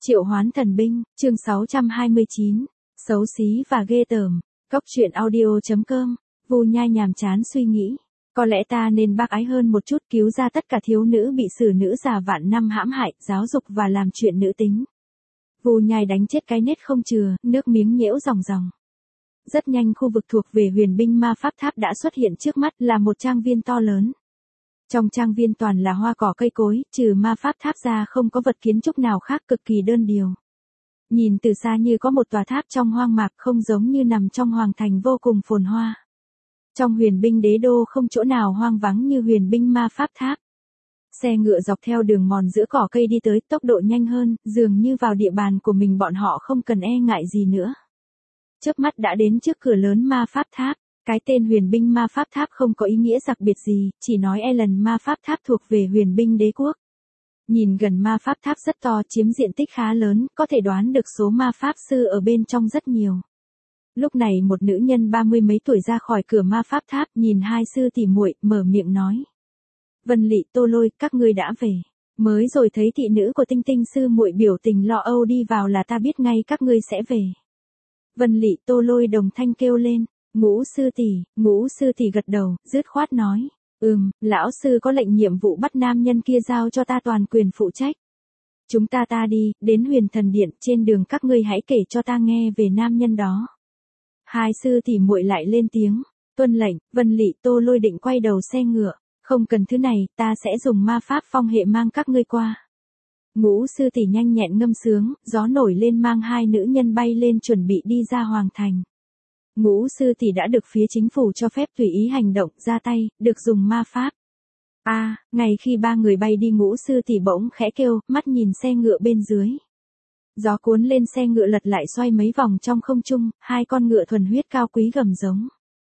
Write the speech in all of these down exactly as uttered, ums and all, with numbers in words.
Triệu hoán thần binh, chương sáu trăm hai mươi chín, xấu xí và ghê tởm. Cốc truyện audio chấm com, Vu Nhai nhàm chán suy nghĩ. Có lẽ ta nên bác ái hơn một chút, cứu ra tất cả thiếu nữ bị xử nữ già vạn năm hãm hại, giáo dục và làm chuyện nữ tính. Vu Nhai đánh chết cái nết không chừa, nước miếng nhễu ròng ròng. Rất nhanh khu vực thuộc về huyền binh ma pháp tháp đã xuất hiện trước mắt, là một trang viên to lớn. Trong trang viên toàn là hoa cỏ cây cối, trừ ma pháp tháp ra không có vật kiến trúc nào khác, cực kỳ đơn điệu. Nhìn từ xa như có một tòa tháp trong hoang mạc, không giống như nằm trong hoàng thành vô cùng phồn hoa. Trong huyền binh đế đô không chỗ nào hoang vắng như huyền binh ma pháp tháp. Xe ngựa dọc theo đường mòn giữa cỏ cây đi tới, tốc độ nhanh hơn, dường như vào địa bàn của mình bọn họ không cần e ngại gì nữa. Chớp mắt đã đến trước cửa lớn ma pháp tháp. Cái tên huyền binh ma pháp tháp không có ý nghĩa đặc biệt gì, chỉ nói Ellen ma pháp tháp thuộc về huyền binh đế quốc. Nhìn gần ma pháp tháp rất to, chiếm diện tích khá lớn, có thể đoán được số ma pháp sư ở bên trong rất nhiều. Lúc này một nữ nhân ba mươi mấy tuổi ra khỏi cửa ma pháp tháp, nhìn hai sư tỷ muội, mở miệng nói: Vân Lị, Tô Lôi, các ngươi đã về. Mới rồi thấy thị nữ của Tinh Tinh sư muội biểu tình lo âu đi vào là ta biết ngay các ngươi sẽ về. Vân Lị, Tô Lôi đồng thanh kêu lên. Ngũ sư tỷ, ngũ sư tỷ gật đầu, dứt khoát nói, ừm, lão sư có lệnh nhiệm vụ bắt nam nhân kia giao cho ta toàn quyền phụ trách. Chúng ta ta đi, đến huyền thần điện, trên đường các ngươi hãy kể cho ta nghe về nam nhân đó. Hai sư tỷ muội lại lên tiếng, tuân lệnh. Vân Lị, Tô Lôi định quay đầu xe ngựa, không cần thứ này, ta sẽ dùng ma pháp phong hệ mang các ngươi qua. Ngũ sư tỷ nhanh nhẹn ngâm sướng, gió nổi lên mang hai nữ nhân bay lên chuẩn bị đi ra hoàng thành. Ngũ sư tỷ đã được phía chính phủ cho phép tùy ý hành động, ra tay, được dùng ma pháp. A, à, ngày khi ba người bay đi, ngũ sư tỷ bỗng khẽ kêu, mắt nhìn xe ngựa bên dưới. Gió cuốn lên xe ngựa lật lại xoay mấy vòng trong không trung, hai con ngựa thuần huyết cao quý gầm giống.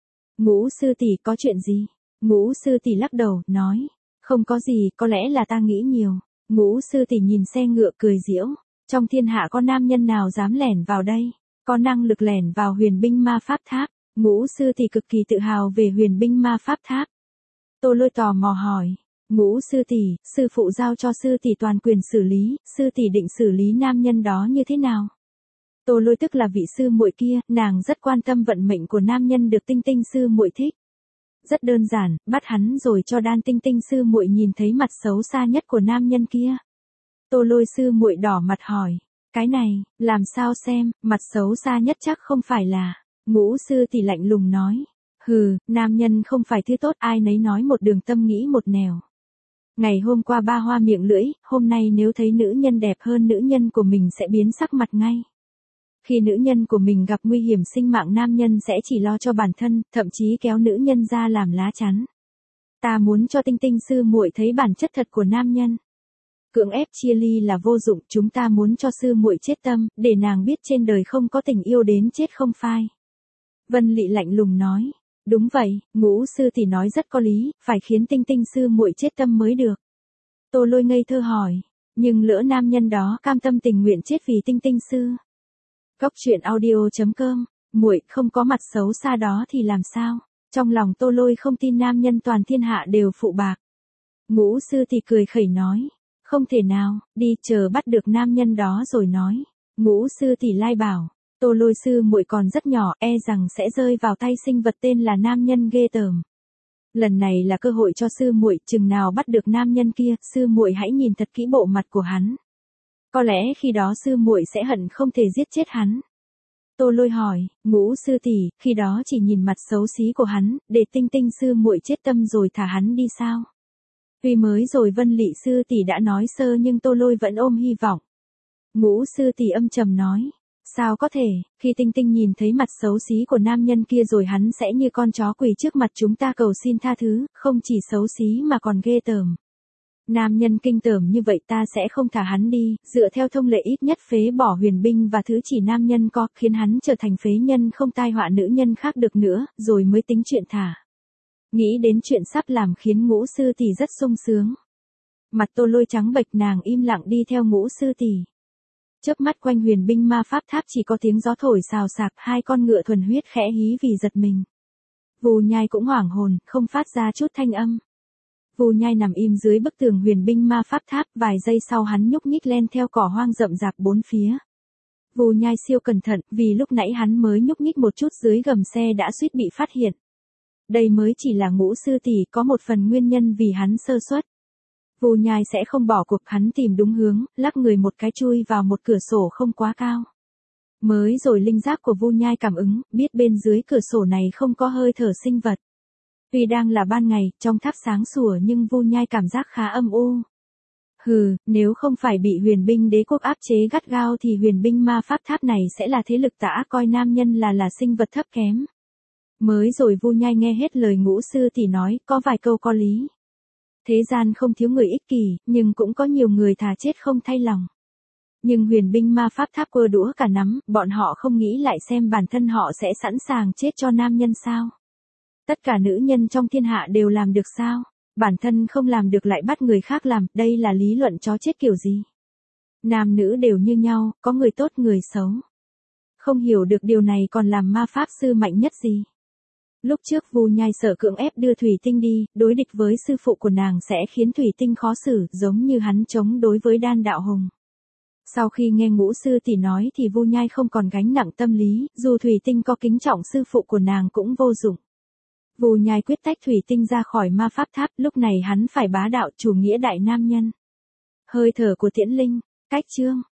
Ngũ sư tỷ, có chuyện gì? Ngũ sư tỷ lắc đầu, nói, không có gì, có lẽ là ta nghĩ nhiều. Ngũ sư tỷ nhìn xe ngựa cười giễu, trong thiên hạ có nam nhân nào dám lẻn vào đây? Có năng lực lẻn vào huyền binh ma pháp tháp. Ngũ sư tỷ cực kỳ tự hào về huyền binh ma pháp tháp. Tô Lôi tò mò hỏi, ngũ sư tỷ, sư phụ giao cho sư tỷ toàn quyền xử lý, sư tỷ định xử lý nam nhân đó như thế nào? Tô Lôi tức là vị sư muội kia, nàng rất quan tâm vận mệnh của nam nhân được Tinh Tinh sư muội thích. Rất đơn giản, bắt hắn rồi cho đan Tinh Tinh sư muội nhìn thấy mặt xấu xa nhất của nam nhân kia. Tô Lôi sư muội đỏ mặt hỏi, cái này, làm sao xem, mặt xấu xa nhất chắc không phải là. Ngũ sư tỷ lạnh lùng nói, hừ, nam nhân không phải thứ tốt, ai nấy nói một đường tâm nghĩ một nẻo. Ngày hôm qua ba hoa miệng lưỡi, hôm nay nếu thấy nữ nhân đẹp hơn nữ nhân của mình sẽ biến sắc mặt ngay. Khi nữ nhân của mình gặp nguy hiểm sinh mạng, nam nhân sẽ chỉ lo cho bản thân, thậm chí kéo nữ nhân ra làm lá chắn. Ta muốn cho Tinh Tinh sư muội thấy bản chất thật của nam nhân. Cưỡng ép chia ly là vô dụng, chúng ta muốn cho sư muội chết tâm, để nàng biết trên đời không có tình yêu đến chết không phai. Vân Lị lạnh lùng nói, đúng vậy, ngũ sư tỷ nói rất có lý, phải khiến Tinh Tinh sư muội chết tâm mới được. Tô Lôi ngây thơ hỏi, nhưng lỡ nam nhân đó cam tâm tình nguyện chết vì Tinh Tinh sư. Cốc truyện audio chấm com, muội không có mặt xấu xa đó thì làm sao? Trong lòng Tô Lôi không tin nam nhân toàn thiên hạ đều phụ bạc. Ngũ sư tỷ cười khẩy nói, không thể nào, đi chờ bắt được nam nhân đó rồi nói. Ngũ sư tỷ lai bảo, Tô Lôi sư muội còn rất nhỏ, e rằng sẽ rơi vào tay sinh vật tên là nam nhân ghê tởm. Lần này là cơ hội cho sư muội, chừng nào bắt được nam nhân kia, sư muội hãy nhìn thật kỹ bộ mặt của hắn. Có lẽ khi đó sư muội sẽ hận không thể giết chết hắn. Tô Lôi hỏi, ngũ sư tỷ, khi đó chỉ nhìn mặt xấu xí của hắn, để Tinh Tinh sư muội chết tâm rồi thả hắn đi sao? Tuy mới rồi Vân Lị sư tỷ đã nói sơ nhưng Tô Lôi vẫn ôm hy vọng. Ngũ sư tỷ âm trầm nói, sao có thể, khi Tinh Tinh nhìn thấy mặt xấu xí của nam nhân kia rồi hắn sẽ như con chó quỳ trước mặt chúng ta cầu xin tha thứ, không chỉ xấu xí mà còn ghê tởm. Nam nhân kinh tởm như vậy ta sẽ không thả hắn đi, dựa theo thông lệ ít nhất phế bỏ huyền binh và thứ chỉ nam nhân có, khiến hắn trở thành phế nhân không tai họa nữ nhân khác được nữa, rồi mới tính chuyện thả. Nghĩ đến chuyện sắp làm khiến ngũ sư tỷ rất sung sướng. Mặt Tô Lôi trắng bệch, nàng im lặng đi theo ngũ sư tỷ. Chớp mắt quanh huyền binh ma pháp tháp chỉ có tiếng gió thổi xào xạc, hai con ngựa thuần huyết khẽ hí vì giật mình. Vu Nhai cũng hoảng hồn, không phát ra chút thanh âm. Vu Nhai nằm im dưới bức tường huyền binh ma pháp tháp, vài giây sau hắn nhúc nhích lên theo cỏ hoang rậm rạp bốn phía. Vu Nhai siêu cẩn thận, vì lúc nãy hắn mới nhúc nhích một chút dưới gầm xe đã suýt bị phát hiện. Đây mới chỉ là Ngũ sư tỷ, có một phần nguyên nhân vì hắn sơ suất. Vu Nhai sẽ không bỏ cuộc, hắn tìm đúng hướng, lắc người một cái chui vào một cửa sổ không quá cao. Mới rồi linh giác của Vu Nhai cảm ứng, biết bên dưới cửa sổ này không có hơi thở sinh vật. Tuy đang là ban ngày, trong tháp sáng sủa nhưng Vu Nhai cảm giác khá âm u. Hừ, nếu không phải bị huyền binh đế quốc áp chế gắt gao thì huyền binh ma pháp tháp này sẽ là thế lực tả coi nam nhân là là sinh vật thấp kém. Mới rồi Vu Nhai nghe hết lời Ngũ sư tỷ nói, có vài câu có lý. Thế gian không thiếu người ích kỷ, nhưng cũng có nhiều người thà chết không thay lòng. Nhưng huyền binh ma pháp tháp quơ đũa cả nắm, bọn họ không nghĩ lại xem bản thân họ sẽ sẵn sàng chết cho nam nhân sao? Tất cả nữ nhân trong thiên hạ đều làm được sao? Bản thân không làm được lại bắt người khác làm, đây là lý luận chó chết kiểu gì? Nam nữ đều như nhau, có người tốt người xấu. Không hiểu được điều này còn làm ma pháp sư mạnh nhất gì? Lúc trước Vu Nhai sợ cưỡng ép đưa Thủy Tinh đi, đối địch với sư phụ của nàng sẽ khiến Thủy Tinh khó xử, giống như hắn chống đối với Đan Đạo Hùng. Sau khi nghe Ngũ sư tỷ nói thì Vu Nhai không còn gánh nặng tâm lý, dù Thủy Tinh có kính trọng sư phụ của nàng cũng vô dụng. Vu Nhai quyết tách Thủy Tinh ra khỏi ma pháp tháp, lúc này hắn phải bá đạo, chủ nghĩa đại nam nhân. Hơi thở của Tiễn Linh, cách chương.